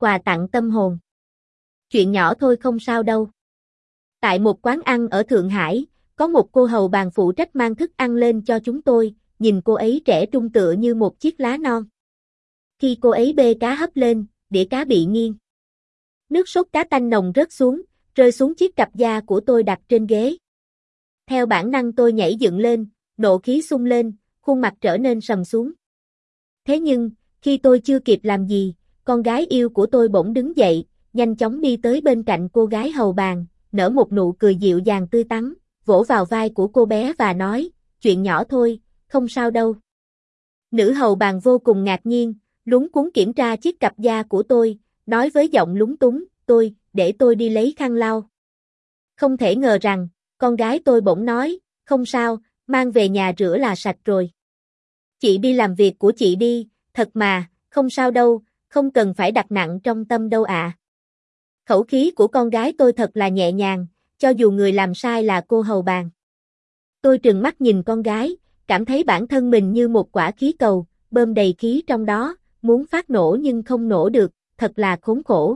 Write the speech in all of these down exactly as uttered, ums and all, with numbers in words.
quà tặng tâm hồn. Chuyện nhỏ thôi không sao đâu. Tại một quán ăn ở Thượng Hải, có một cô hầu bàn phụ trách mang thức ăn lên cho chúng tôi, nhìn cô ấy trẻ trung tựa như một chiếc lá non. Khi cô ấy bê cá hấp lên, đĩa cá bị nghiêng. Nước sốt cá tanh nồng rớt xuống, rơi xuống chiếc cặp da của tôi đặt trên ghế. Theo bản năng tôi nhảy dựng lên, nộ khí xung lên, khuôn mặt trở nên sầm xuống. Thế nhưng, khi tôi chưa kịp làm gì, con gái yêu của tôi bỗng đứng dậy, nhanh chóng đi tới bên cạnh cô gái hầu bàn, nở một nụ cười dịu dàng tươi tắn, vỗ vào vai của cô bé và nói, chuyện nhỏ thôi, không sao đâu. Nữ hầu bàn vô cùng ngạc nhiên, luống cuống kiểm tra chiếc cặp da của tôi, nói với giọng lúng túng, tôi, để tôi đi lấy khăn lau. Không thể ngờ rằng, con gái tôi bỗng nói, không sao, mang về nhà rửa là sạch rồi. Chị đi làm việc của chị đi, thật mà, không sao đâu, không cần phải đặt nặng trong tâm đâu ạ. À. Khẩu khí của con gái tôi thật là nhẹ nhàng, cho dù người làm sai là cô hầu bàn. Tôi trừng mắt nhìn con gái, cảm thấy bản thân mình như một quả khí cầu, bơm đầy khí trong đó, muốn phát nổ nhưng không nổ được, thật là khốn khổ.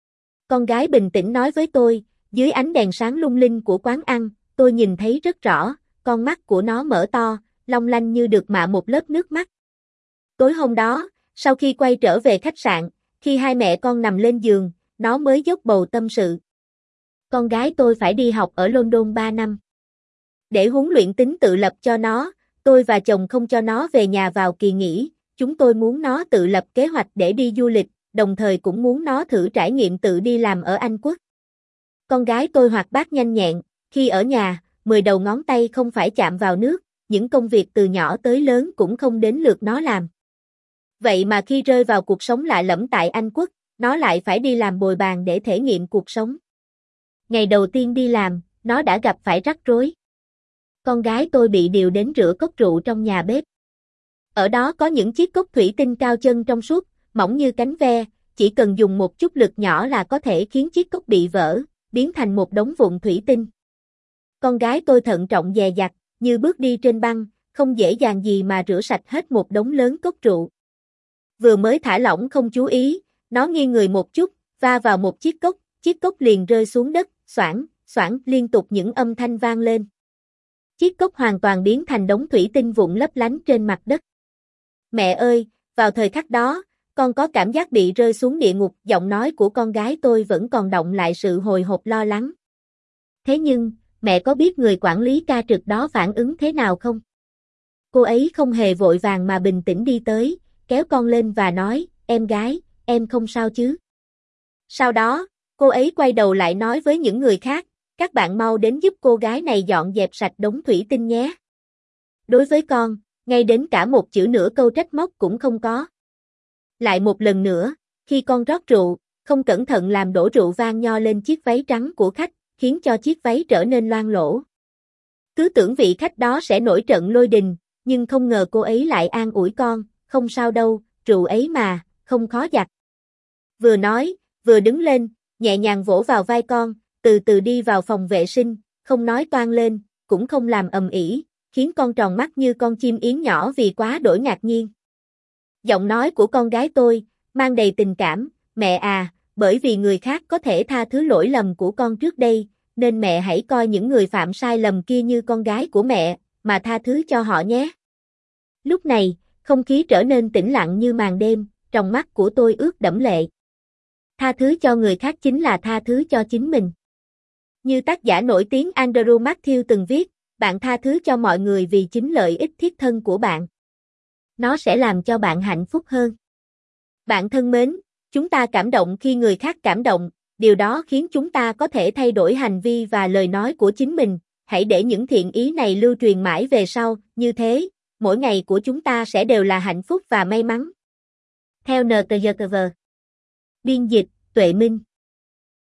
Con gái bình tĩnh nói với tôi, dưới ánh đèn sáng lung linh của quán ăn, tôi nhìn thấy rất rõ, con mắt của nó mở to, long lanh như được mạ một lớp nước mắt. Tối hôm đó, sau khi quay trở về khách sạn, khi hai mẹ con nằm lên giường, nó mới dốc bầu tâm sự. Con gái tôi phải đi học ở London ba năm. Để huấn luyện tính tự lập cho nó, tôi và chồng không cho nó về nhà vào kỳ nghỉ, chúng tôi muốn nó tự lập kế hoạch để đi du lịch, đồng thời cũng muốn nó thử trải nghiệm tự đi làm ở Anh Quốc. Con gái tôi hoạt bát nhanh nhẹn, khi ở nhà, mười đầu ngón tay không phải chạm vào nước, những công việc từ nhỏ tới lớn cũng không đến lượt nó làm. Vậy mà khi rơi vào cuộc sống lạ lẫm tại Anh Quốc, nó lại phải đi làm bồi bàn để thể nghiệm cuộc sống. Ngày đầu tiên đi làm, nó đã gặp phải rắc rối. Con gái tôi bị điều đến rửa cốc rượu trong nhà bếp. Ở đó có những chiếc cốc thủy tinh cao chân trong suốt, mỏng như cánh ve, chỉ cần dùng một chút lực nhỏ là có thể khiến chiếc cốc bị vỡ, biến thành một đống vụn thủy tinh. Con gái tôi thận trọng dè dặt, như bước đi trên băng, không dễ dàng gì mà rửa sạch hết một đống lớn cốc rượu. Vừa mới thả lỏng không chú ý, nó nghiêng người một chút, va vào một chiếc cốc, chiếc cốc liền rơi xuống đất, xoảng, xoảng liên tục những âm thanh vang lên. Chiếc cốc hoàn toàn biến thành đống thủy tinh vụn lấp lánh trên mặt đất. Mẹ ơi, vào thời khắc đó, con có cảm giác bị rơi xuống địa ngục, giọng nói của con gái tôi vẫn còn đọng lại sự hồi hộp lo lắng. Thế nhưng, mẹ có biết người quản lý ca trực đó phản ứng thế nào không? Cô ấy không hề vội vàng mà bình tĩnh đi tới, kéo con lên và nói, em gái, em không sao chứ? Sau đó, cô ấy quay đầu lại nói với những người khác, các bạn mau đến giúp cô gái này dọn dẹp sạch đống thủy tinh nhé. Đối với con, ngay đến cả một chữ nửa câu trách móc cũng không có. Lại một lần nữa, khi con rót rượu, không cẩn thận làm đổ rượu vang nho lên chiếc váy trắng của khách, khiến cho chiếc váy trở nên loang lổ. Cứ tưởng vị khách đó sẽ nổi trận lôi đình, nhưng không ngờ cô ấy lại an ủi con, không sao đâu, rượu ấy mà, không khó giặt. Vừa nói, vừa đứng lên, nhẹ nhàng vỗ vào vai con, từ từ đi vào phòng vệ sinh, không nói toang lên, cũng không làm ầm ĩ, khiến con tròn mắt như con chim yến nhỏ vì quá đổi ngạc nhiên. Giọng nói của con gái tôi, mang đầy tình cảm, mẹ à, bởi vì người khác có thể tha thứ lỗi lầm của con trước đây, nên mẹ hãy coi những người phạm sai lầm kia như con gái của mẹ, mà tha thứ cho họ nhé. Lúc này, không khí trở nên tĩnh lặng như màn đêm, trong mắt của tôi ướt đẫm lệ. Tha thứ cho người khác chính là tha thứ cho chính mình. Như tác giả nổi tiếng Andrew Matthew từng viết, bạn tha thứ cho mọi người vì chính lợi ích thiết thân của bạn. Nó sẽ làm cho bạn hạnh phúc hơn. Bạn thân mến, chúng ta cảm động khi người khác cảm động, điều đó khiến chúng ta có thể thay đổi hành vi và lời nói của chính mình. Hãy để những thiện ý này lưu truyền mãi về sau, như thế, mỗi ngày của chúng ta sẽ đều là hạnh phúc và may mắn. Theo en tê giê tê vê. Biên dịch, Tuệ Minh.